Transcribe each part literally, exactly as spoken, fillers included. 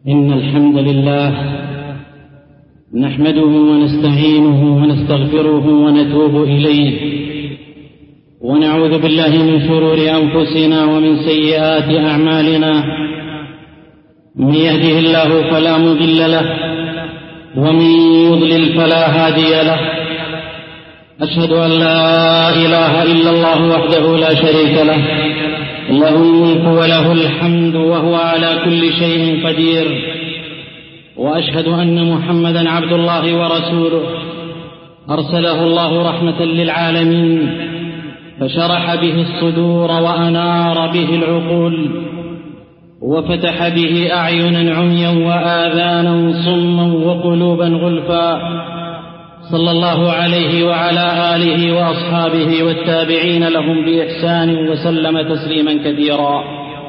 إن الحمد لله نحمده ونستعينه ونستغفره ونتوب إليه، ونعوذ بالله من شرور أنفسنا ومن سيئات أعمالنا. من يهده الله فلا مضل له، ومن يضلل فلا هادي له. أشهد أن لا إله إلا الله وحده لا شريك له، له الملك وله الحمد وهو على كل شيء قدير. وأشهد أن محمدا عبد الله ورسوله، أرسله الله رحمة للعالمين، فشرح به الصدور وأنار به العقول، وفتح به أعينا عميا وآذانا صما وقلوبا غلفا. صلى الله عليه وعلى آله وأصحابه والتابعين لهم بإحسان وسلم تسليما كثيرا.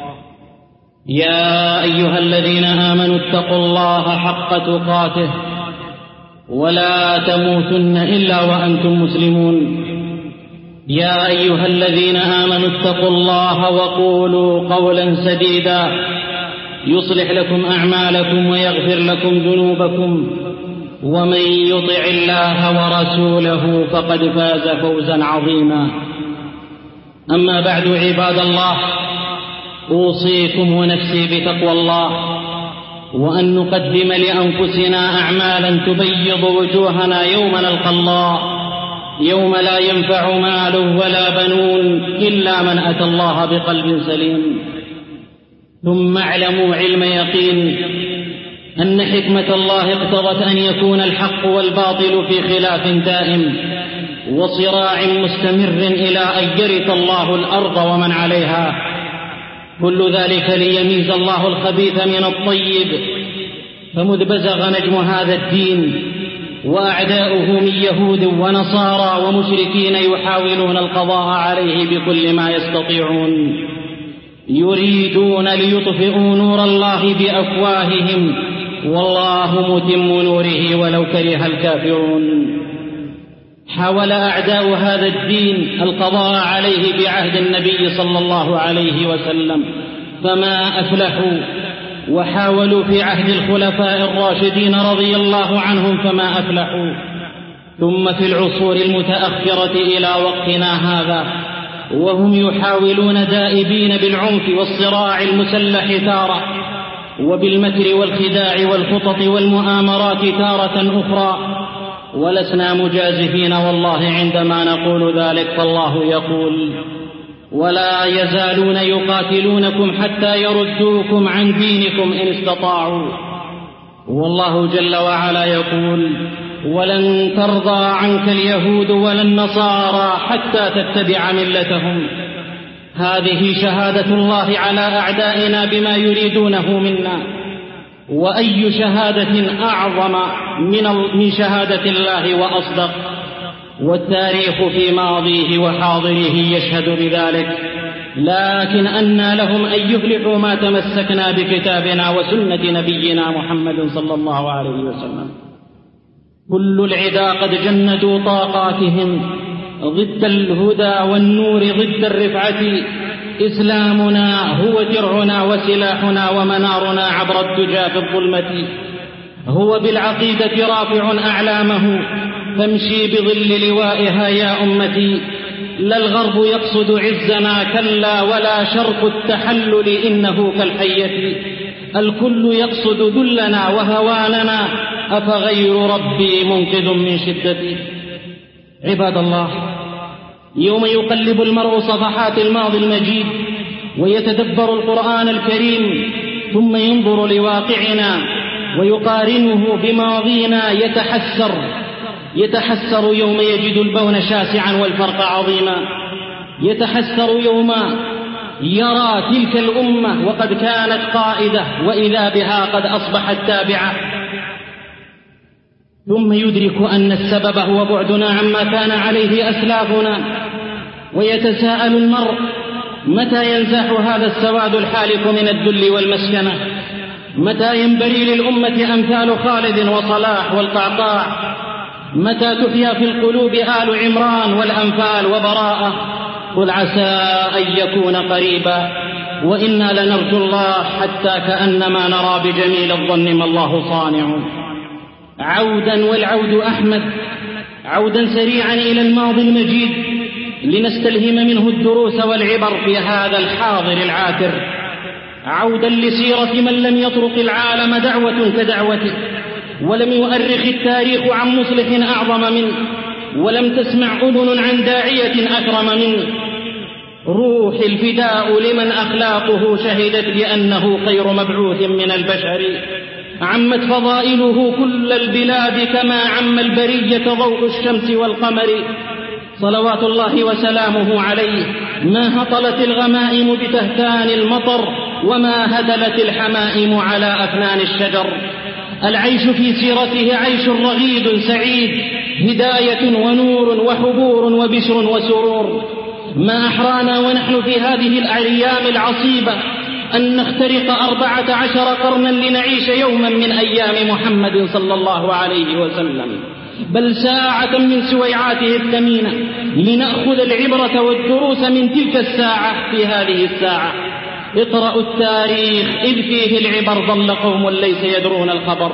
يا أيها الذين آمنوا اتقوا الله حق تقاته ولا تموتن إلا وأنتم مسلمون. يا أيها الذين آمنوا اتقوا الله وقولوا قولا سديدا يصلح لكم أعمالكم ويغفر لكم ذنوبكم، ومن يطع الله ورسوله فقد فاز فوزا عظيما. أما بعد، عباد الله، أوصيكم ونفسي بتقوى الله، وأن نقدم لأنفسنا أعمالا تبيض وجوهنا يوم نلقى الله، يوم لا ينفع مال ولا بنون إلا من أتى الله بقلب سليم. ثم اعلموا علم يقين أن حكمة الله اقتضت أن يكون الحق والباطل في خلاف دائم وصراع مستمر إلى أن يرث الله الأرض ومن عليها. كل ذلك ليميز الله الخبيث من الطيب. فمذ بزغ نجم هذا الدين وأعداؤه من يهود ونصارى ومشركين يحاولون القضاء عليه بكل ما يستطيعون، يريدون ليطفئوا نور الله بأفواههم، والله متم نوره ولو كره الكافرون. حاول أعداء هذا الدين القضاء عليه بعهد النبي صلى الله عليه وسلم فما أفلحوا، وحاولوا في عهد الخلفاء الراشدين رضي الله عنهم فما أفلحوا، ثم في العصور المتأخرة إلى وقتنا هذا وهم يحاولون دائبين بالعنف والصراع المسلح تارة، وبالمكر والخداع والخطط والمؤامرات تارة أخرى. ولسنا مجازفين والله عندما نقول ذلك، فالله يقول: ولا يزالون يقاتلونكم حتى يردوكم عن دينكم إن استطاعوا. والله جل وعلا يقول: ولن ترضى عنك اليهود ولا النصارى حتى تتبع ملتهم. هذه شهادة الله على أعدائنا بما يريدونه منا، وأي شهادة أعظم من شهادة الله وأصدق. والتاريخ في ماضيه وحاضره يشهد بذلك، لكن أنى لهم أن يفلحوا ما تمسكنا بكتابنا وسنة نبينا محمد صلى الله عليه وسلم. كل العدا قد جندوا طاقاتهم ضد الهدى والنور، ضد الرفعة. إسلامنا هو درعنا وسلاحنا ومنارنا عبر الدجى في الظلمة. هو بالعقيدة رافع أعلامه، فامشي بظل لوائها يا أمتي. لا الغرب يقصد عزنا كلا، ولا شرق التحلل إنه كالحية. الكل يقصد ذلنا وهواننا، أفغير ربي منقذ من شدتي. عباد الله، يوم يقلب المرء صفحات الماضي المجيد ويتدبر القرآن الكريم، ثم ينظر لواقعنا ويقارنه بماضينا، يتحسر يتحسر يوم يجد البون شاسعا والفرق عظيما. يتحسر يوم يرى تلك الأمة وقد كانت قائدة وإذا بها قد أصبحت تابعة. ثم يدرك أن السبب هو بعدنا عما كان عليه أسلافنا. ويتساءل المرء: متى ينزاح هذا السواد الحالك من الذل والمسكنة؟ متى ينبري للأمة أمثال خالد وصلاح والقعقاع؟ متى تحيا في القلوب آل عمران والأنفال وبراءة؟ قل عسى أن يكون قريبا. وإنا لنرجو الله حتى كأنما نرى بجميل الظن ما الله صانع. عودا والعود أحمد، عودا سريعا إلى الماضي المجيد لنستلهم منه الدروس والعبر في هذا الحاضر العاكر. عودا لسيرة من لم يطرق العالم دعوة كدعوته، ولم يؤرخ التاريخ عن مصلح أعظم منه، ولم تسمع أذن عن داعية أكرم منه. روح الفداء لمن أخلاقه شهدت بأنه خير مبعوث من البشر. عمت فضائله كل البلاد كما عم البرية ضوء الشمس والقمر. صلوات الله وسلامه عليه. ما هطلت الغمائم بتهتان المطر، وما هدلت الحمائم على أفنان الشجر. العيش في سيرته عيش رغيد سعيد، هداية ونور وحبور وبشر وسرور. ما أحرانا ونحن في هذه الأيام العصيبة أن نخترق أربعة عشر قرنا لنعيش يوما من أيام محمد صلى الله عليه وسلم، بل ساعة من سويعاته الثمينة، لنأخذ العبرة والدروس من تلك الساعة في هذه الساعة. اقرأوا التاريخ إذ فيه العبر، ضل قوم ليس يدرون الخبر.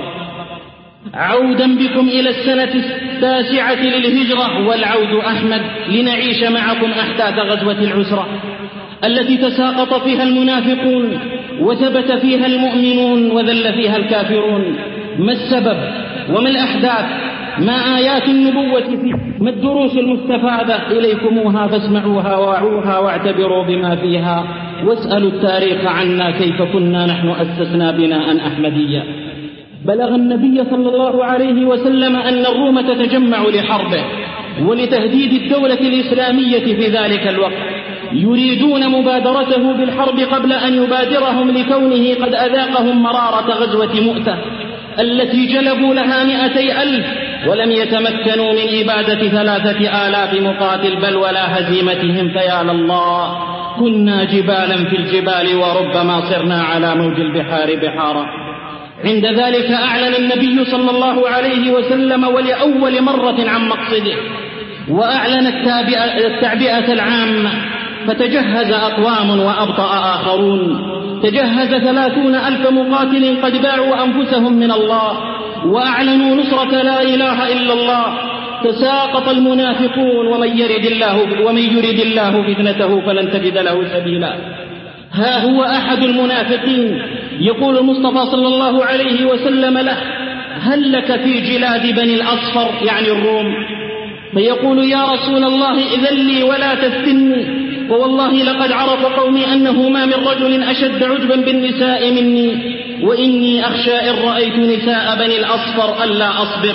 عودا بكم إلى السنة التاسعة للهجرة، والعود أحمد، لنعيش معكم أحداث غزوة العسرة التي تساقط فيها المنافقون وثبت فيها المؤمنون وذل فيها الكافرون. ما السبب وما الأحداث؟ ما آيات النبوة فيه؟ ما الدروس المستفادة؟ إليكموها فاسمعوها ووعوها واعتبروا بما فيها، واسألوا التاريخ عنا كيف كنا نحن أسسنا بناء أحمديا. بلغ النبي صلى الله عليه وسلم أن الروم تتجمع لحربه ولتهديد الدولة الإسلامية في ذلك الوقت، يريدون مبادرته بالحرب قبل أن يبادرهم لكونه قد أذاقهم مرارة غزوة مؤتة التي جلبوا لها مئتي ألف ولم يتمكنوا من إبادة ثلاثة آلاف مقاتل بل ولا هزيمتهم. فيا لله، كنا جبالا في الجبال وربما صرنا على موج البحار بحارا. عند ذلك أعلن النبي صلى الله عليه وسلم ولأول مرة عن مقصده، وأعلن التعبئة العامة، فتجهز أقوام وأبطأ آخرون. تجهز ثلاثون ألف مقاتل قد باعوا أنفسهم من الله وأعلنوا نصرة لا إله إلا الله. تساقط المنافقون، ومن يرد الله ومن يرد الله فتنته فلن تجد له سبيلا. ها هو أحد المنافقين يقول المصطفى صلى الله عليه وسلم له: هل لك في جلاد بني الأصفر، يعني الروم؟ فيقول: يا رسول الله إذن لي ولا تفتني، ووالله لقد عرف قومي أنه ما من رجل أشد عجبا بالنساء مني، وإني أخشى إن رأيت نساء بني الأصفر ألا أصبر.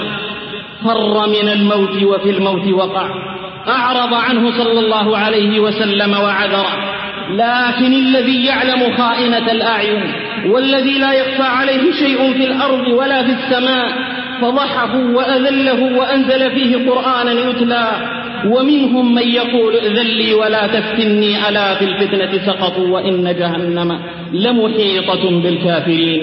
فر من الموت وفي الموت وقع. أعرض عنه صلى الله عليه وسلم وعذره، لكن الذي يعلم خائنة الأعين والذي لا يخفى عليه شيء في الأرض ولا في السماء فضحه وأذله وأنزل فيه قرآنا يتلى. ومنهم من يقول: ائذن لي ولا تفتني، ألا في الفتنة سقطوا وإن جهنم لمحيطة بالكافرين.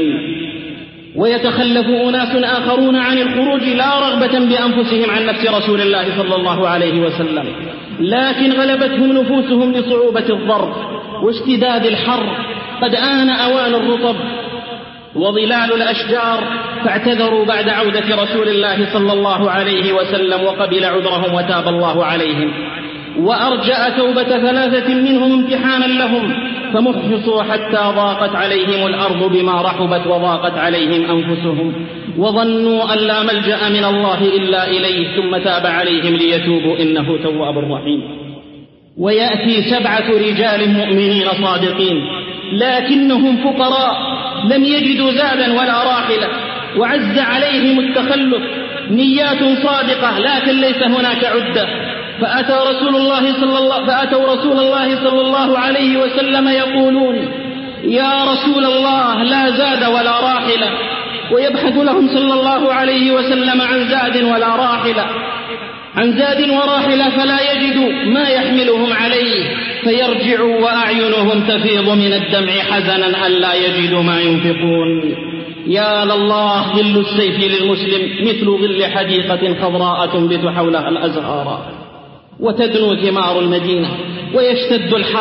ويتخلف أناس آخرون عن الخروج لا رغبة بأنفسهم عن نفس رسول الله صلى الله عليه وسلم، لكن غلبتهم نفوسهم لصعوبة الضرب واشتداد الحر. قد آن أوان الرطب وظلال الأشجار، فاعتذروا بعد عودة رسول الله صلى الله عليه وسلم وقبل عذرهم وتاب الله عليهم، وأرجأ توبة ثلاثة منهم امتحانا لهم، فمحصوا حتى ضاقت عليهم الأرض بما رحبت وضاقت عليهم أنفسهم، وظنوا أن لا ملجأ من الله إلا إليه، ثم تاب عليهم ليتوبوا إنه تواب رحيم. ويأتي سبعة رجال مؤمنين صادقين لكنهم فقراء لم يجدوا زادا ولا راحلة، وعز عليهم التخلف، نيات صادقة لكن ليس هناك عدة. فأتى رسول الله صلى الله فأتوا رسول الله صلى الله عليه وسلم يقولون: يا رسول الله لا زاد ولا راحلة. ويبحث لهم صلى الله عليه وسلم عن زاد ولا راحلة عن زاد وراحلة فلا يجدوا ما يحملهم عليه، فيرجعوا وأعينهم تفيض من الدمع حزنا ألا يجدوا ما ينفقون. يا لله، ظل السيف للمسلم مثل ظل حديقة خضراء تنبت حولها الأزهار، وتدنو ثمار المدينة، ويشتد الحر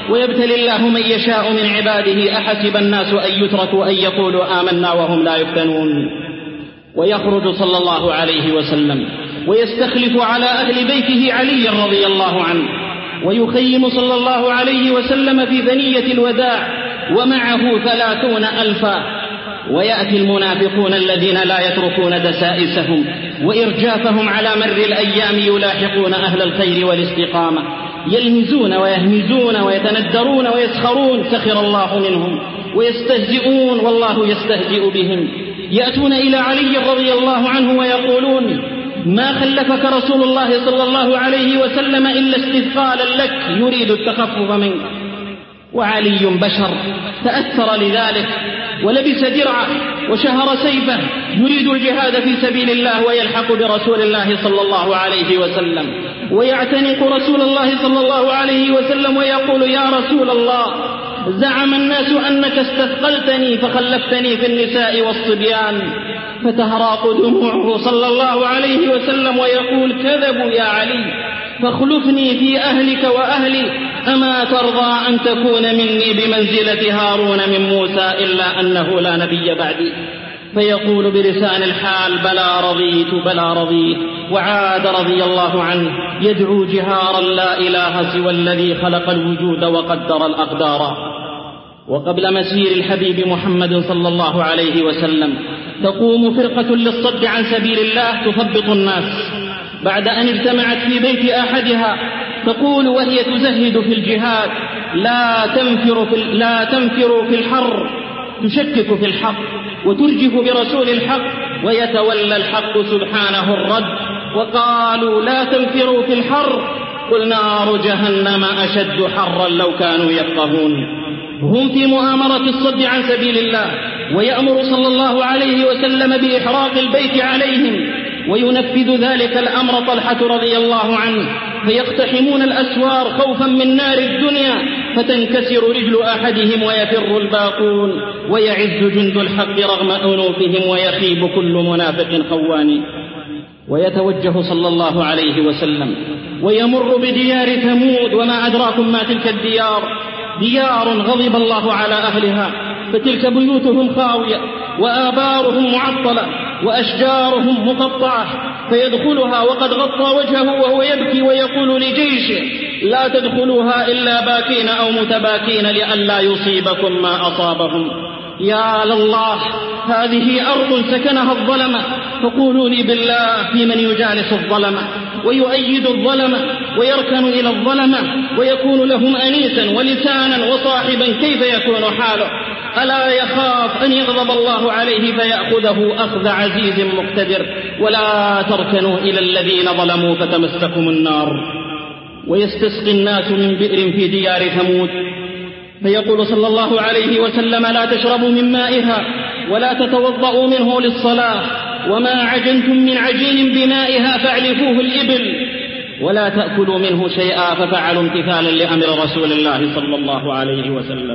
ويبتلي الله من يشاء من عباده. أحسب الناس أن يتركوا أن يقولوا آمنا وهم لا يفتنون. ويخرج صلى الله عليه وسلم ويستخلف على أهل بيته علي رضي الله عنه، ويخيم صلى الله عليه وسلم في ثنية الوداع ومعه ثلاثون ألفا. ويأتي المنافقون الذين لا يتركون دسائسهم وإرجافهم على مر الأيام يلاحقون أهل الخير والاستقامة، يلمزون ويهمزون ويتندرون ويسخرون، سخر الله منهم، ويستهزئون والله يستهزئ بهم. يأتون إلى علي رضي الله عنه ويقولون: ما خلفك رسول الله صلى الله عليه وسلم إلا استثقالا لك يريد التخفف منك. وعلي بشر تأثر لذلك ولبس درعه وشهر سيفه يريد الجهاد في سبيل الله ويلحق برسول الله صلى الله عليه وسلم، ويعتنق رسول الله صلى الله عليه وسلم ويقول: يا رسول الله، زعم الناس أنك استثقلتني فخلفتني في النساء والصبيان. فتهراق دموعه صلى الله عليه وسلم ويقول: كذبوا يا علي، فاخلفني في أهلك وأهلي، أما ترضى أن تكون مني بمنزلة هارون من موسى إلا أنه لا نبي بعدي؟ فيقول بلسان الحال: بلى رضيت بلى رضيت. وعاد رضي الله عنه يدعو جهارا: لا إله سوى الذي خلق الوجود وقدر الأقدار. وقبل مسير الحبيب محمد صلى الله عليه وسلم تقوم فرقة للصد عن سبيل الله تثبط الناس بعد أن اجتمعت في بيت أحدها، تقول وهي تزهد في الجهاد: لا تنفر في, لا تنفر في الحر، تشكك في الحق وترجف برسول الحق، ويتولى الحق سبحانه الرد. وقالوا: لا تنفروا في الحر، قل نار جهنم أشد حرا لو كانوا يفقهون. هم في مؤامرة الصد عن سبيل الله، ويأمر صلى الله عليه وسلم بإحراق البيت عليهم، وينفذ ذلك الأمر طلحة رضي الله عنه، فيقتحمون الأسوار خوفا من نار الدنيا، فتنكسر رجل أحدهم ويفر الباقون، ويعز جند الحق رغم أنوفهم، ويخيب كل منافق خوان. ويتوجه صلى الله عليه وسلم ويمر بديار ثمود، وما أدراكم ما تلك الديار، ديار غضب الله على أهلها، فتلك بيوتهم خاوية، وآبارهم معطلة، وأشجارهم مقطعة، فيدخلها وقد غطى وجهه وهو يبكي ويقول لجيشه: لا تدخلوها إلا باكين أو متباكين لئلا يصيبكم ما أصابهم. يا لله، هذه أرض سكنها الظلمة، فقولوا لي بالله في من يجالس الظلمة ويؤيد الظلمة ويركن إلى الظلمة ويكون لهم أنيسا ولسانا وصاحبا، كيف يكون حاله؟ ألا يخاف أن يغضب الله عليه فيأخذه أخذ عزيز مقتدر؟ ولا تركنوا إلى الذين ظلموا فتمسكم النار. ويستسقي الناس من بئر في ديار ثمود، فيقول صلى الله عليه وسلم: لا تشربوا من مائها ولا تتوضؤوا منه للصلاة، وما عجنتم من عجين بمائها فاعلفوه الإبل، ولا تأكلوا منه شيئا، ففعلوا امتثالا لأمر رسول الله صلى الله عليه وسلم.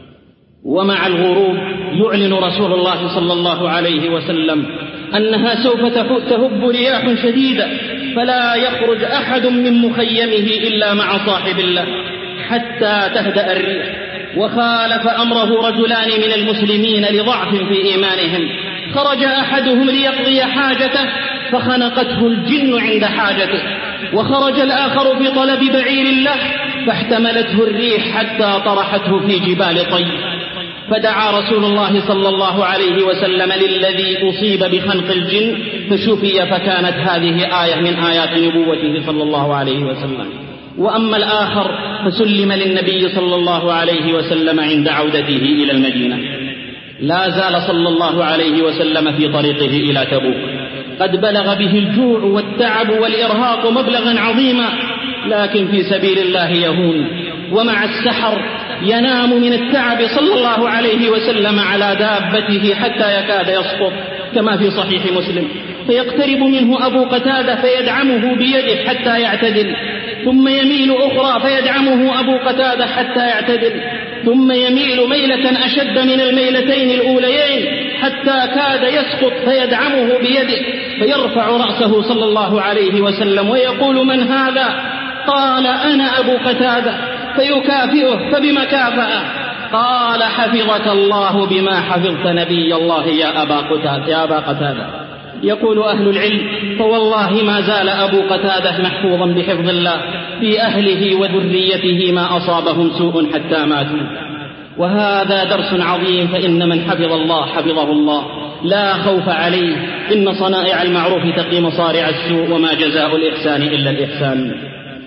ومع الغروب يعلن رسول الله صلى الله عليه وسلم أنها سوف تهب رياح شديدة، فلا يخرج أحد من مخيمه إلا مع صاحب الله حتى تهدأ الريح. وخالف أمره رجلان من المسلمين لضعف في إيمانهم، خرج أحدهم ليقضي حاجته فخنقته الجن عند حاجته، وخرج الآخر في طلب بعير له فاحتملته الريح حتى طرحته في جبال طي. فدعا رسول الله صلى الله عليه وسلم للذي أصيب بخنق الجن فشفي، فكانت هذه آية من آيات نبوته صلى الله عليه وسلم. وأما الآخر فسلم للنبي صلى الله عليه وسلم عند عودته إلى المدينة. لا زال صلى الله عليه وسلم في طريقه إلى تبوك، قد بلغ به الجوع والتعب والإرهاق مبلغا عظيما، لكن في سبيل الله يهون. ومع السحر ينام من التعب صلى الله عليه وسلم على دابته حتى يكاد يسقط، كما في صحيح مسلم، فيقترب منه أبو قتادة فيدعمه بيده حتى يعتدل، ثم يميل أخرى فيدعمه أبو قتادة حتى يعتدل، ثم يميل ميلة أشد من الميلتين الأوليين حتى كاد يسقط فيدعمه بيده، فيرفع رأسه صلى الله عليه وسلم ويقول: من هذا؟ قال: أنا أبو قتادة. فيكافئه فبما كافأه؟ قال حفظك الله بما حفظت نبي الله يا أبا قتادة, يا أبا قتادة. يقول أهل العلم: فوالله ما زال أبو قتادة محفوظا بحفظ الله في أهله وذريته، ما أصابهم سوء حتى ماتوا. وهذا درس عظيم، فإن من حفظ الله حفظه الله، لا خوف عليه. إن صنائع المعروف تقي مصارع السوء، وما جزاء الإحسان إلا الإحسان.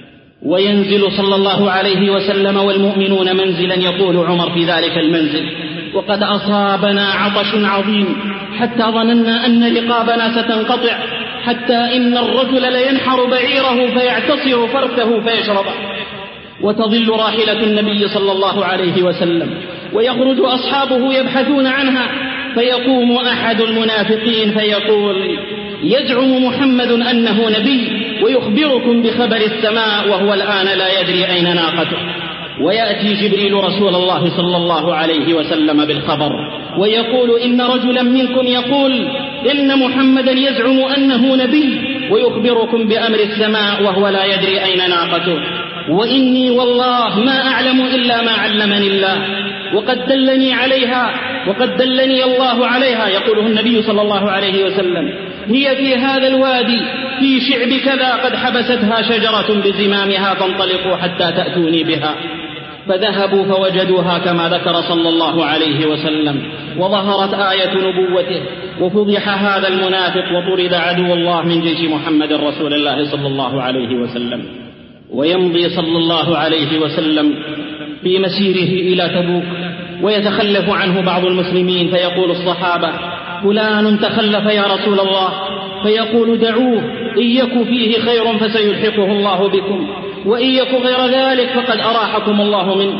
وينزل صلى الله عليه وسلم والمؤمنون منزلا، يقول عمر في ذلك المنزل: وقد أصابنا عطش عظيم حتى ظننا أن رقابنا ستنقطع، حتى إن الرجل لينحر بعيره فيعتصر فرثه فيشربه، وتظل راحلة النبي صلى الله عليه وسلم، ويخرج أصحابه يبحثون عنها، فيقوم أحد المنافقين فيقول: يزعم محمد أنه نبي ويخبركم بخبر السماء، وهو الآن لا يدري أين ناقته. ويأتي جبريل رسول الله صلى الله عليه وسلم بالخبر، ويقول: إن رجلا منكم يقول إن محمدا يزعم أنه نبي ويخبركم بأمر السماء، وهو لا يدري أين ناقته، وإني والله ما أعلم إلا ما علمني الله، وقد دلني عليها وقد دلني الله عليها. يقوله النبي صلى الله عليه وسلم: هي في هذا الوادي في شعب كذا، قد حبستها شجرة بزمامها، فانطلقوا حتى تأتوني بها. فذهبوا فوجدوها كما ذكر صلى الله عليه وسلم، وظهرت آية نبوته، وفضح هذا المنافق، وطرد عدو الله من جيش محمد رسول الله صلى الله عليه وسلم. ويمضي صلى الله عليه وسلم في مسيره إلى تبوك، ويتخلف عنه بعض المسلمين، فيقول الصحابة: فلان تخلف يا رسول الله، فيقول: دعوه، إن يك فيه خير فسيلحقه الله بكم، وإن يك غير ذلك فقد أراحكم الله منه.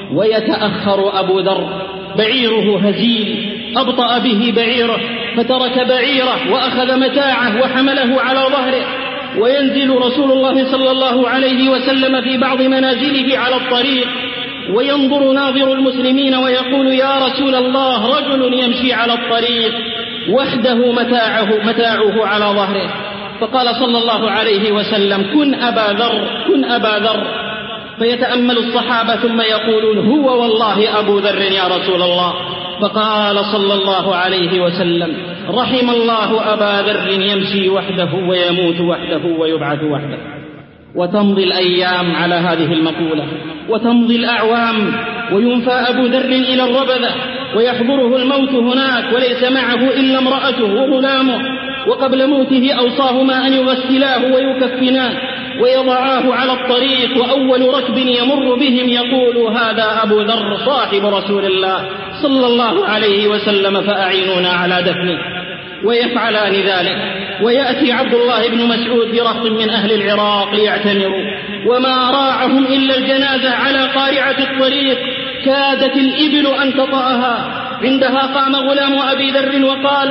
ويتأخر أبو ذر، بعيره هزيل، أبطأ به بعيره، فترك بعيره وأخذ متاعه وحمله على ظهره. وينزل رسول الله صلى الله عليه وسلم في بعض منازله على الطريق، وينظر ناظر المسلمين ويقول: يا رسول الله، رجل يمشي على الطريق وحده متاعه, متاعه على ظهره. فقال صلى الله عليه وسلم: كن أبا ذر، كن أبا ذر. فيتأمل الصحابة ثم يقولون: هو والله أبو ذر يا رسول الله. فقال صلى الله عليه وسلم: رحم الله أبا ذر يمشي وحده ويموت وحده ويبعث وحده. وتمضي الأيام على هذه المقولة، وتمضي الأعوام، وينفى أبو ذر إلى الربذة، ويحضره الموت هناك، وليس معه إلا امرأته وغلامه. وقبل موته أوصاهما أن يغسلاه ويكفناه ويضعاه على الطريق، وأول ركب يمر بهم يقول: هذا أبو ذر صاحب رسول الله صلى الله عليه وسلم، فأعينونا على دفنه. ويفعلان ذلك. ويأتي عبد الله بن مسعود برهط من أهل العراق ليعتمروا، وما راعهم إلا الجنازة على قارعة الطريق، كادت الإبل أن تطأها. عندها قام غلام أبي ذر وقال: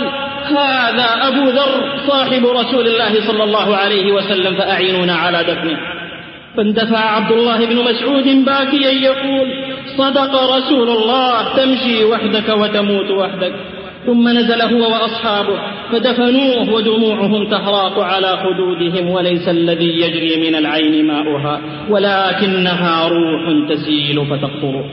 هذا أبو ذر صاحب رسول الله صلى الله عليه وسلم، فأعينونا على دفنه. فاندفع عبد الله بن مسعود باكيا يقول: صدق رسول الله، تمشي وحدك وتموت وحدك. ثم نزل هو وأصحابه فدفنوه، ودموعهم تهراق على خدودهم، وليس الذي يجري من العين ماؤها، ولكنها روح تسيل فتقطر.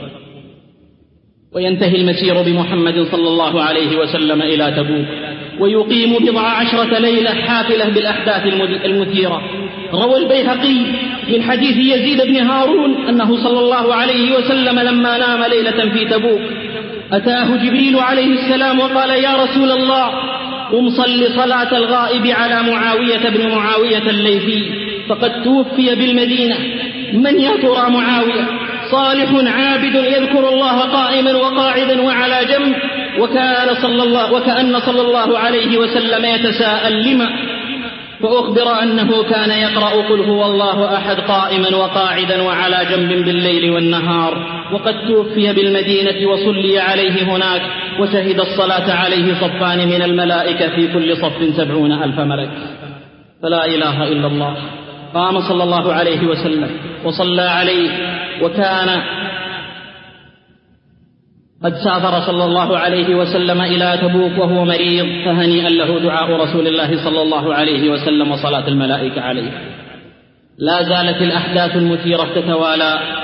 وينتهي المسير بمحمد صلى الله عليه وسلم إلى تبوك، ويقيم بضع عشرة ليلة حافلة بالأحداث المثيرة. روى البيهقي من حديث يزيد بن هارون أنه صلى الله عليه وسلم لما نام ليلة في تبوك أتاه جبريل عليه السلام وقال: يا رسول الله، قم صل صلاة الغائب على معاوية بن معاوية الليثي، فقد توفي بالمدينة. من يا ترى معاوية؟ صالح عابد يذكر الله قائما وقاعدا وعلى جنب. وكان صلى الله وكأن صلى الله عليه وسلم يتساءل لما، فأخبر أنه كان يقرأ قل هو الله أحد قائما وقاعدا وعلى جنب بالليل والنهار، وقد توفي بالمدينة وصلي عليه هناك، وشهد الصلاة عليه صفان من الملائكة في كل صف سبعون ألف ملك. فلا إله إلا الله. قام صلى الله عليه وسلم وصلى عليه، وكان قد سافر صلى الله عليه وسلم إلى تبوك وهو مريض، فهنيئا له دعاء رسول الله صلى الله عليه وسلم وصلاة الملائكة عليه. لا زالت الأحداث المثيرة تتوالى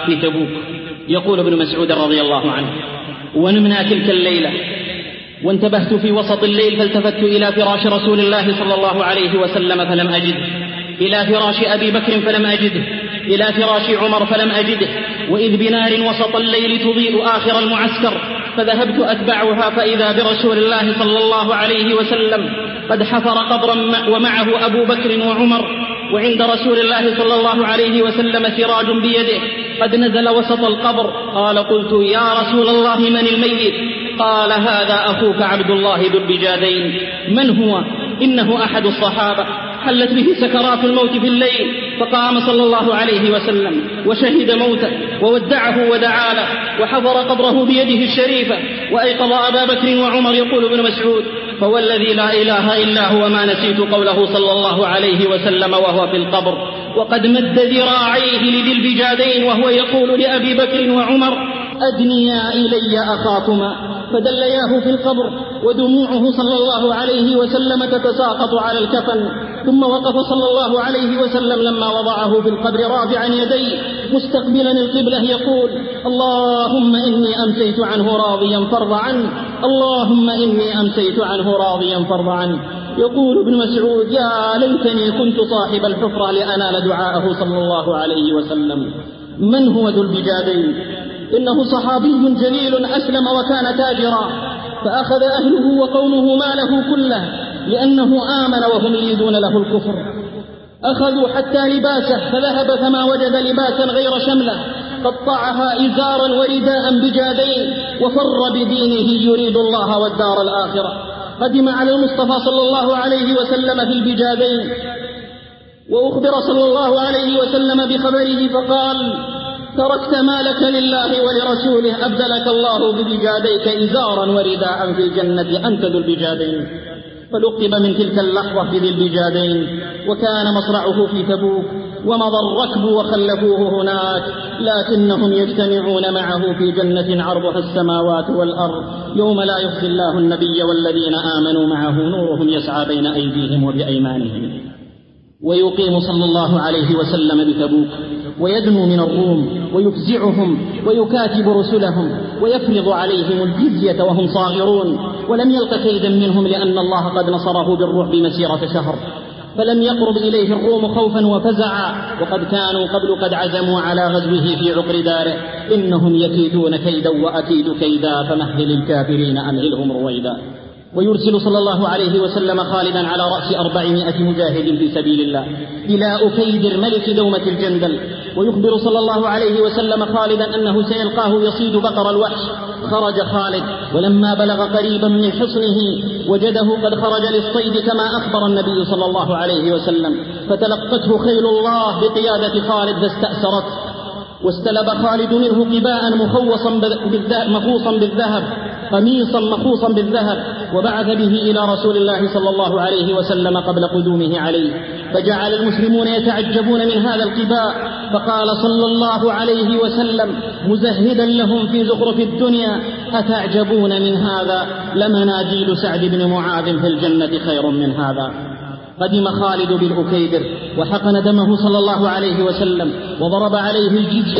في تبوك. يقول ابن مسعود رضي الله عنه: ونمنا تلك الليلة وانتبهت في وسط الليل فالتفت إلى فراش رسول الله صلى الله عليه وسلم فلم أجده، إلى فراش أبي بكر فلم أجده، إلى فراش عمر فلم أجده، وإذ بنار وسط الليل تضيء آخر المعسكر، فذهبت أتبعها فإذا برسول الله صلى الله عليه وسلم قد حفر قبرا ومعه أبو بكر وعمر، وعند رسول الله صلى الله عليه وسلم سراج بيده قد نزل وسط القبر. قال: قلت: يا رسول الله من الميت؟ قال: هذا أخوك عبد الله ذو البجادين. من هو؟ إنه أحد الصحابة، حلت به سكرات الموت في الليل، فقام صلى الله عليه وسلم وشهد موته وودعه ودعا له وحفر قبره بيده الشريفة وأيقظ أبا بكر وعمر. يقول ابن مسعود: فوالذي لا إله إلا هو ما نسيت قوله صلى الله عليه وسلم وهو في القبر وقد مد ذراعيه لذي البجادين وهو يقول لأبي بكر وعمر: أدنيا إلي أخاكما، فدلياه في القبر ودموعه صلى الله عليه وسلم تتساقط على الكفن. ثم وقف صلى الله عليه وسلم لما وضعه في القبر رافعا يديه مستقبلا القبلة يقول: اللهم إني أمسيت عنه راضيا فارض عنه، اللهم إني أمسيت عنه راضيا فارض عنه. يقول ابن مسعود: يا ليتني كنت صاحب الحفرة لأنال دعاءه صلى الله عليه وسلم. من هو ذو البجادين؟ إنه صحابي جليل أسلم وكان تاجرا، فأخذ أهله وقومه ماله كله لأنه آمن وهم يريدون له الكفر. أخذوا حتى لباسه فذهب فما وجد لباسا غير شمله، قطعها إزارا ورداء بجادين وفر بدينه يريد الله والدار الآخرة. قدم على المصطفى صلى الله عليه وسلم في البجادين وأخبر صلى الله عليه وسلم بخبره فقال: تركت مالك لله ولرسوله أبدلك الله ببجاديك إزارا ورداء في الجنة أنت ذو البجادين. فلقب من تلك اللحظة بذي البجادين، وكان مصرعه في تبوك ومضى الركب وخلفوه هناك، لكنهم يجتمعون معه في جنة عرضها السماوات والأرض يوم لا يخزي الله النبي والذين آمنوا معه نورهم يسعى بين أيديهم وبأيمانهم. ويقيم صلى الله عليه وسلم بتبوك ويدنو من الروم ويفزعهم ويكاتب رسلهم ويفرض عليهم الجزية وهم صاغرون، ولم يلق كيدا منهم لأن الله قد نصره بالرعب مسيرة شهر، فلم يقرب إليه الروم خوفا وفزعا، وقد كانوا قبل قد عزموا على غزوه في عقر داره. إنهم يكيدون كيدا وأكيد كيدا فمهل الكافرين أمهلهم رويدا. ويرسل صلى الله عليه وسلم خالدا على رأس أربعمائة مجاهد في سبيل الله إلى أكيدر ملك دومة الجندل، ويخبر صلى الله عليه وسلم خالدا أنه سيلقاه يصيد بقر الوحش. خرج خالد، ولما بلغ قريبا من حصنه وجده قد خرج للصيد كما أخبر النبي صلى الله عليه وسلم، فتلقته خيل الله بقيادة خالد فاستأسرت، واستلب خالد منه قباء مخوصا بالذهب مخوصا بالذهب قميصا مخوصا بالذهب، وبعث به إلى رسول الله صلى الله عليه وسلم قبل قدومه عليه، فجعل المسلمون يتعجبون من هذا القباء، فقال صلى الله عليه وسلم مزهدا لهم في زخرف الدنيا: أتعجبون من هذا؟ لمناديل سعد بن معاذ في الجنة خير من هذا. قدم خالد بالأكيدر وحقن دمه صلى الله عليه وسلم وضرب عليه الجزية،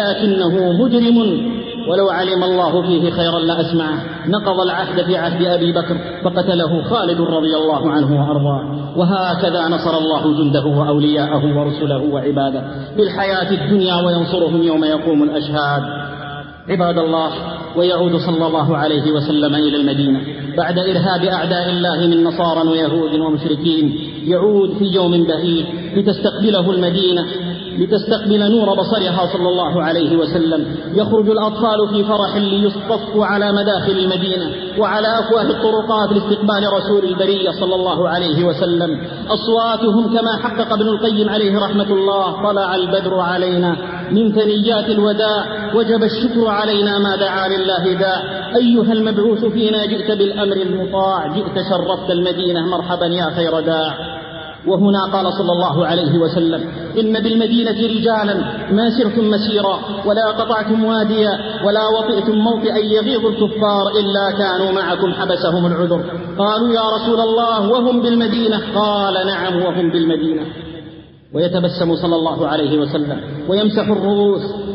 لكنه مجرم ولو علم الله فيه خيرا لأسمعه. نقض العهد في عهد أبي بكر فقتله خالد رضي الله عنه وأرضاه. وهكذا نصر الله جنده وأولياءه ورسله وعباده في الحياة الدنيا وينصرهم يوم يقوم الأشهاد. عباد الله، ويعود صلى الله عليه وسلم إلى المدينة بعد إرهاب أعداء الله من نصارى ويهود ومشركين، يعود في يوم بهيج لتستقبله المدينة لتستقبل نور بصرها صلى الله عليه وسلم. يخرج الأطفال في فرح ليصطفوا على مداخل المدينة وعلى أفواه الطرقات لاستقبال رسول البرية صلى الله عليه وسلم. أصواتهم كما حقق ابن القيم عليه رحمة الله: طلع البدر علينا من ثنيات الوداع وجب الشكر علينا ما دعا لله داع. أيها المبعوث فينا جئت بالأمر المطاع، جئت شرفت المدينة مرحبا يا خير داع. وهنا قال صلى الله عليه وسلم: إن بالمدينة رجالا ما سرتم مسيرا ولا قطعتم واديا ولا وطئتم موطئا يغيظ الكفار إلا كانوا معكم حبسهم العذر. قالوا: يا رسول الله وهم بالمدينة؟ قال: نعم وهم بالمدينة. ويتبسم صلى الله عليه وسلم ويمسح الرؤوس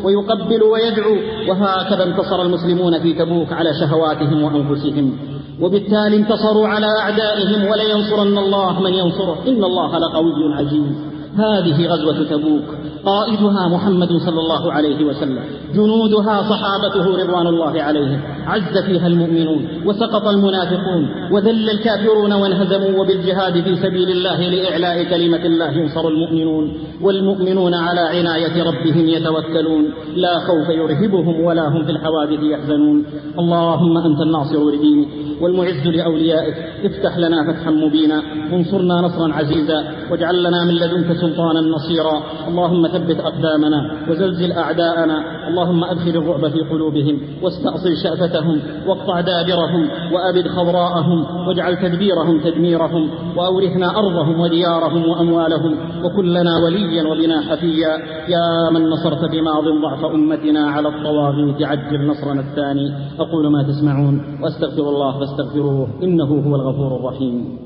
ويقبل ويدعو. وهكذا انتصر المسلمون في تبوك على شهواتهم وأنفسهم، وبالتالي انتصروا على أعدائهم، ولينصرن الله من ينصره إن الله لقوي عزيز. هذه غزوة تبوك، قائدها محمد صلى الله عليه وسلم، جنودها صحابته رضوان الله عليهم، عز فيها المؤمنون وسقط المنافقون وذل الكافرون وانهزموا، وبالجهاد في سبيل الله لإعلاء كلمة الله ينصر المؤمنون، والمؤمنون على عناية ربهم يتوكلون، لا خوف يرهبهم ولا هم في الحوادث يحزنون. اللهم أنت الناصر لدينك والمعز لأوليائك، افتح لنا فتحا مبينا، وانصرنا نصرا عزيزا، واجعل لنا من لدنك سلطانا نصيرا. اللهم ثبت أقدامنا وزلزل أعداءنا، اللهم أدخل الرعب في قلوبهم واستأصل شأفتهم واقطع دابرهم وأبد خضراءهم، واجعل تدبيرهم تدميرهم، وأورثنا أرضهم وديارهم وأموالهم، وكن لنا وليا وبنا حفيا. يا من نصرت بماض ضعف أمتنا على الطواغيت، عجل نصرنا الثاني. أقول ما تسمعون وأستغفر الله فاستغفروه إنه هو الغفور الرحيم.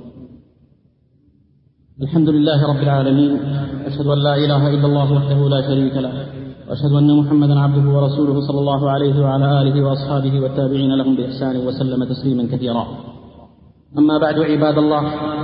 الحمد لله رب العالمين، أشهد أن لا إله إلا الله وحده لا شريك له، وأشهد أن محمدا عبده ورسوله صلى الله عليه وعلى آله وأصحابه والتابعين لهم بإحسان وسلم تسليما كثيرا. أما بعد عباد الله،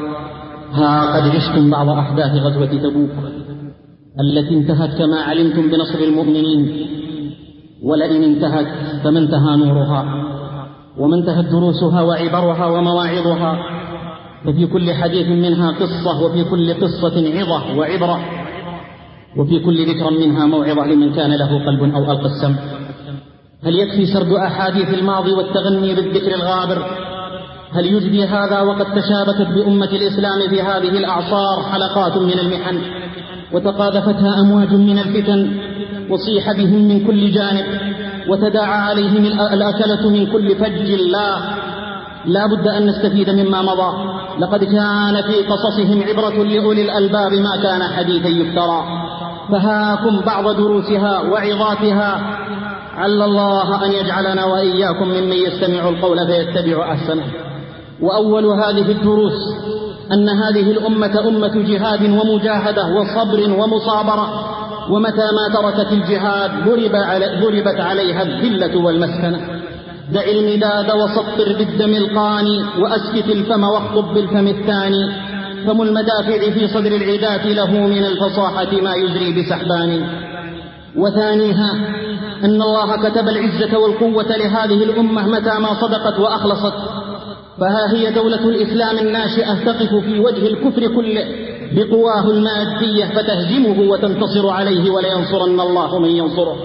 ها قد عشتم بعض أحداث غزوة تبوك التي انتهت كما علمتم بنصر المؤمنين، ولئن انتهت فما انتهى نورها وما انتهت دروسها وعبرها ومواعظها، ففي كل حديث منها قصة، وفي كل قصة عظة وعبرة، وفي كل ذكر منها موعظة لمن كان له قلب أو ألقى السمع. هل يكفي سرد أحاديث الماضي والتغني بالذكر الغابر؟ هل يجدي هذا وقد تشابكت بأمة الإسلام في هذه الأعصار حلقات من المحن، وتقاذفتها أمواج من الفتن، وصيح بهم من كل جانب، وتداعى عليهم الأكلة من كل فج؟ لا لا بد أن نستفيد مما مضى. لقد كان في قصصهم عبرة لأولي الألباب ما كان حديثا يفترى. فهاكم بعض دروسها وعظاتها، عل الله أن يجعلنا وإياكم ممن يستمع القول فيتبع أحسنه. وأول هذه الدروس أن هذه الأمة أمة جهاد ومجاهدة وصبر ومصابرة، ومتى ما تركت الجهاد ضربت عليها الذلة والمسكنة. دع المداد وسطر بالدم القاني، وأسكت الفم واخطب بالفم الثاني، فم المدافع في صدر العداة له من الفصاحة ما يجري بسحبان. وثانيها أن الله كتب العزة والقوة لهذه الأمة متى ما صدقت وأخلصت، فها هي دولة الإسلام الناشئة تقف في وجه الكفر كله بقواه المادية فتهزمه وتنتصر عليه، ولينصرن الله من ينصره.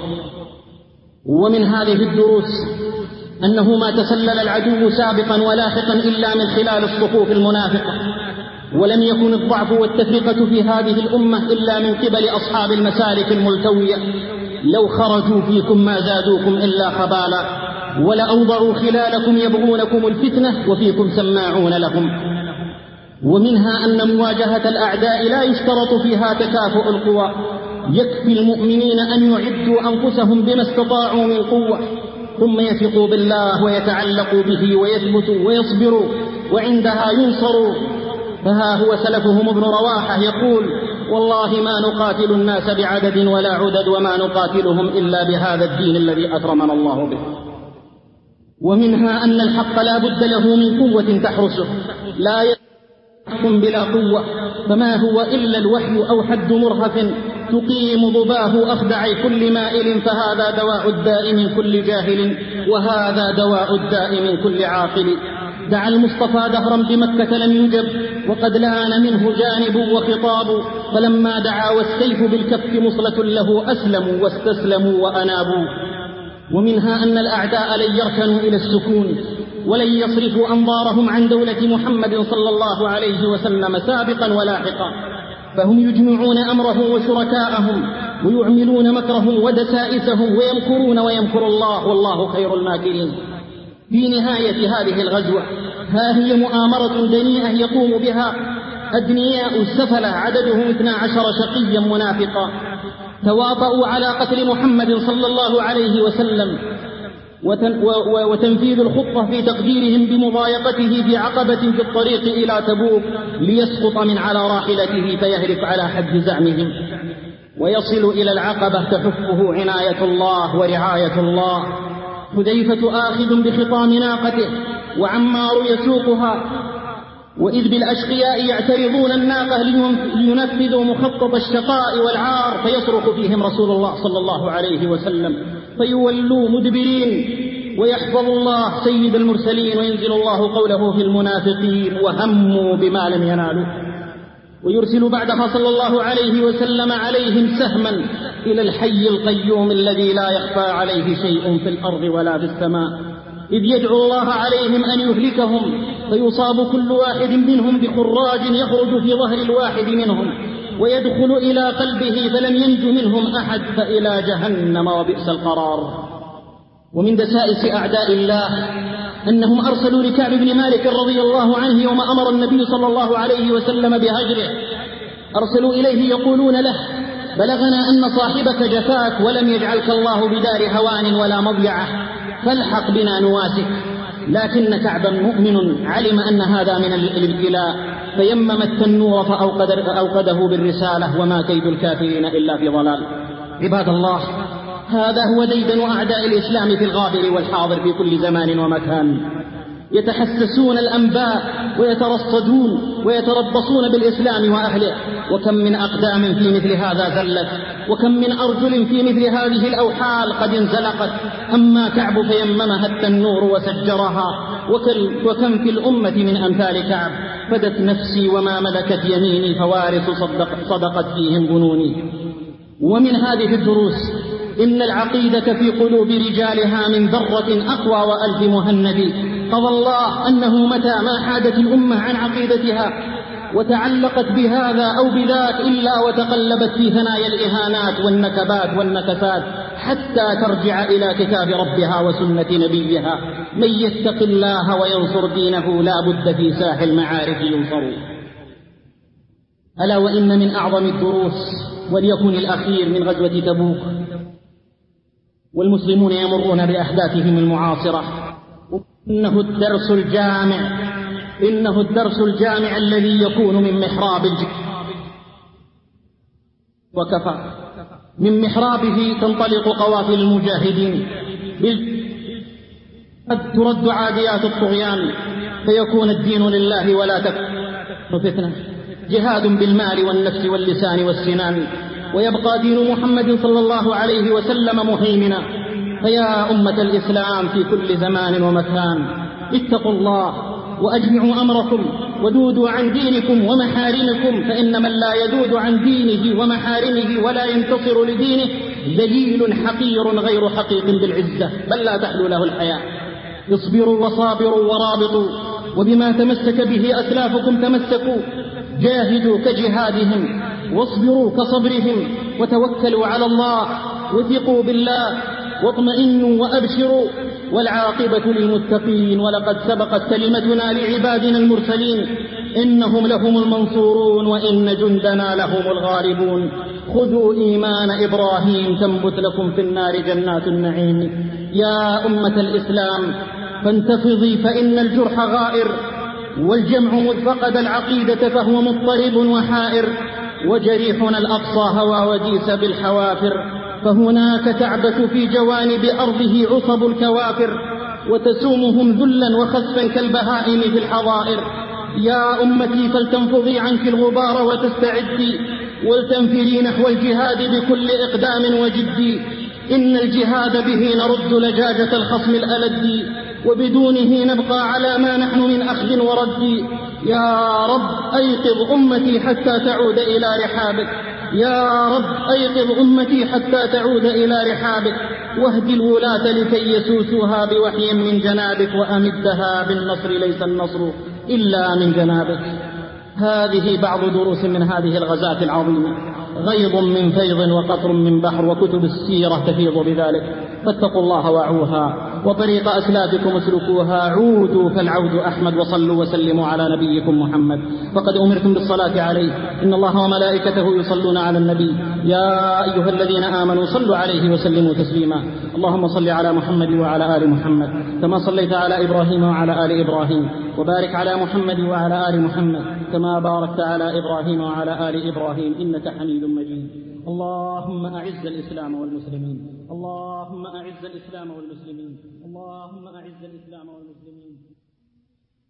ومن هذه الدروس أنه ما تسلل العدو سابقا ولاحقا إلا من خلال الصفوف المنافقة، ولم يكن الضعف والتفرقة في هذه الأمة إلا من قبل أصحاب المسالك الملتوية. لو خرجوا فيكم ما زادوكم إلا خبالا، ولأوضعوا خلالكم يبغونكم الفتنة وفيكم سماعون لهم. ومنها أن مواجهة الأعداء لا يشترط فيها تكافؤ القوى، يكفي المؤمنين أن يعدوا أنفسهم بما استطاعوا من قوة، ثم يثقوا بالله ويتعلقوا به ويثبتوا ويصبروا، وعندها ينصروا. فها هو سلفهم ابن رواحة يقول: والله ما نقاتل الناس بعدد ولا عدد، وما نقاتلهم إلا بهذا الدين الذي أكرمنا الله به. ومنها أن الحق لا بد له من قوة تحرسه، لا يحكم بلا قوة، فما هو إلا الوحي أو حد مرهف تقيم ضباه أخدع كل مائل، فهذا دواء الداء من كل جاهل، وهذا دواء الداء من كل عاقل. دعا المصطفى دهرا بمكة لم يجب، وقد لان منه جانب وخطاب، فلما دعا والسيف بالكف مصلة له أسلموا واستسلموا وأنابوا. ومنها أن الأعداء لن يركنوا إلى السكون، ولن يصرفوا أنظارهم عن دولة محمد صلى الله عليه وسلم سابقا ولاحقا، فهم يجمعون أمره وشركاءهم، ويعملون مكرهم ودسائسهم، ويمكرون ويمكر الله والله خير الماكرين. في نهاية هذه الغزوة ها هي مؤامرة دنيئة يقوم بها أدنياء السفلة عددهم اثنا عشر شقيا منافقا، تواطؤوا على قتل محمد صلى الله عليه وسلم، وتنفيذ الخطة في تقديرهم بمضايقته في عقبة في الطريق إلى تبوك ليسقط من على راحلته فيهرف على حد زعمهم. ويصل إلى العقبة تحفه عناية الله ورعاية الله. حذيفة آخذ بخطام ناقته وعمار يسوقها، وإذ بالأشقياء يعترضون الناقة لينفذوا مخطط الشقاء والعار، فيصرخ فيهم رسول الله صلى الله عليه وسلم فيولوا مدبرين، ويحفظ الله سيد المرسلين وينزل الله قوله في المنافقين وهموا بما لم ينالوا، ويرسل بعدها صلى الله عليه وسلم عليهم سهما إلى الحي القيوم الذي لا يخفى عليه شيء في الأرض ولا في السماء، إذ يدعو الله عليهم أن يهلكهم، فيصاب كل واحد منهم بخراج يخرج في ظهر الواحد منهم ويدخل إلى قلبه فلم ينج منهم أحد، فإلى جهنم وبئس القرار. ومن دسائس أعداء الله أنهم أرسلوا لكعب بن مالك رضي الله عنه يوم أمر النبي صلى الله عليه وسلم بهجره، أرسلوا إليه يقولون له: بلغنا أن صاحبك جفاك ولم يجعلك الله بدار هوان ولا مضيعة، فالحق بنا نواسك. لكن كعبا مؤمن علم أن هذا من الابتلاء، فيمم التنور فأوقده بالرسالة، وما كيد الكافرين إلا في ضلال. عباد الله، هذا هو ديدن أعداء الإسلام في الغابر والحاضر في كل زمان ومكان، يتحسسون الأنباء ويترصدون ويتربصون بالإسلام وأهله. وكم من أقدام في مثل هذا زلت، وكم من أرجل في مثل هذه الأوحال قد انزلقت، أما كعب فيممها التنور وسجرها. وكم في الأمة من أمثال كعب، فدت نفسي وما ملكت يميني، فوارث صدق صدقت فيهم ظنوني. ومن هذه الدروس إن العقيدة في قلوب رجالها من ذرة أقوى وألف مهند. قضى الله أنه متى ما حادت الأمة عن عقيدتها وتعلقت بهذا أو بذاك إلا وتقلبت في ثنايا الإهانات والنكبات والنكسات، حتى ترجع إلى كتاب ربها وسنة نبيها. من يتق الله وينصر دينه لا بد في ساح المعارف ينصر. ألا وإن من أعظم الدروس، وليكن الأخير، من غزوة تبوك، والمسلمون يمرون بأحداثهم المعاصرة، إنه الدرس الجامع إنه الدرس الجامع الذي يكون من محراب الجهاد وكفى. من محرابه تنطلق قوافل المجاهدين، قد ترد عاديات الطغيان، فيكون الدين لله ولا تكون فتنة. جهاد بالمال والنفس واللسان والسنان، ويبقى دين محمد صلى الله عليه وسلم مهيمنا. فيا أمة الإسلام في كل زمان ومكان، اتقوا الله وأجمعوا أمركم ودودوا عن دينكم ومحارمكم، فإن من لا يدود عن دينه ومحارمه ولا ينتصر لدينه ذليل حقير غير حقيق بالعزة، بل لا تحلو له الحياة. اصبروا وصابروا ورابطوا، وبما تمسك به أسلافكم تمسكوا. جاهدوا كجهادهم واصبروا كصبرهم، وتوكلوا على الله وثقوا بالله واطمئنوا وأبشروا، والعاقبة للمتقين. ولقد سبقت كلمتنا لعبادنا المرسلين، إنهم لهم المنصورون وإن جندنا لهم الغالبون. خذوا إيمان إبراهيم تنبت لكم في النار جنات النعيم. يا أمة الإسلام فانتفضي، فإن الجرح غائر، والجمع مذ فقد العقيدة فهو مضطرب وحائر. وجريحنا الأقصى هوى وديس بالحوافر، فهناك تعبث في جوانب أرضه عصب الكوافر، وتسومهم ذلا وخسفا كالبهائم في الحظائر. يا أمتي فلتنفضي عنك الغبار وتستعدي، ولتنفري نحو الجهاد بكل إقدام وجدي. إن الجهاد به نرد لجاجة الخصم الألد، وبدونه نبقى على ما نحن من أخذ ورد. يا رب أيقظ أمتي حتى تعود إلى رحابك، يا رب أيقظ أمتي حتى تعود إلى رحابك، واهد الولاة لكي يسوسوها بوحي من جنابك، وأمدها بالنصر ليس النصر إلا من جنابك. هذه بعض دروس من هذه الغزاة العظيمة، غيض من فيض وقطر من بحر، وكتب السيرة تفيض بذلك. فاتقوا الله وعوها، وطريق أسلافكم اسلكوها. عودوا فالعود أحمد، وصلوا وسلموا على نبيكم محمد، فقد أمرتم بالصلاة عليه. إن الله وملائكته يصلون على النبي، يا أيها الذين آمنوا صلوا عليه وسلموا تسليما. اللهم صل على محمد وعلى آل محمد كما صليت على إبراهيم وعلى آل إبراهيم، وبارك على محمد وعلى آل محمد كما باركت على إبراهيم وعلى آل إبراهيم إنك حميد مجيد. اللهم أعز الإسلام والمسلمين اللهم أعز الإسلام والمسلمين اللهم أعز الإسلام والمسلمين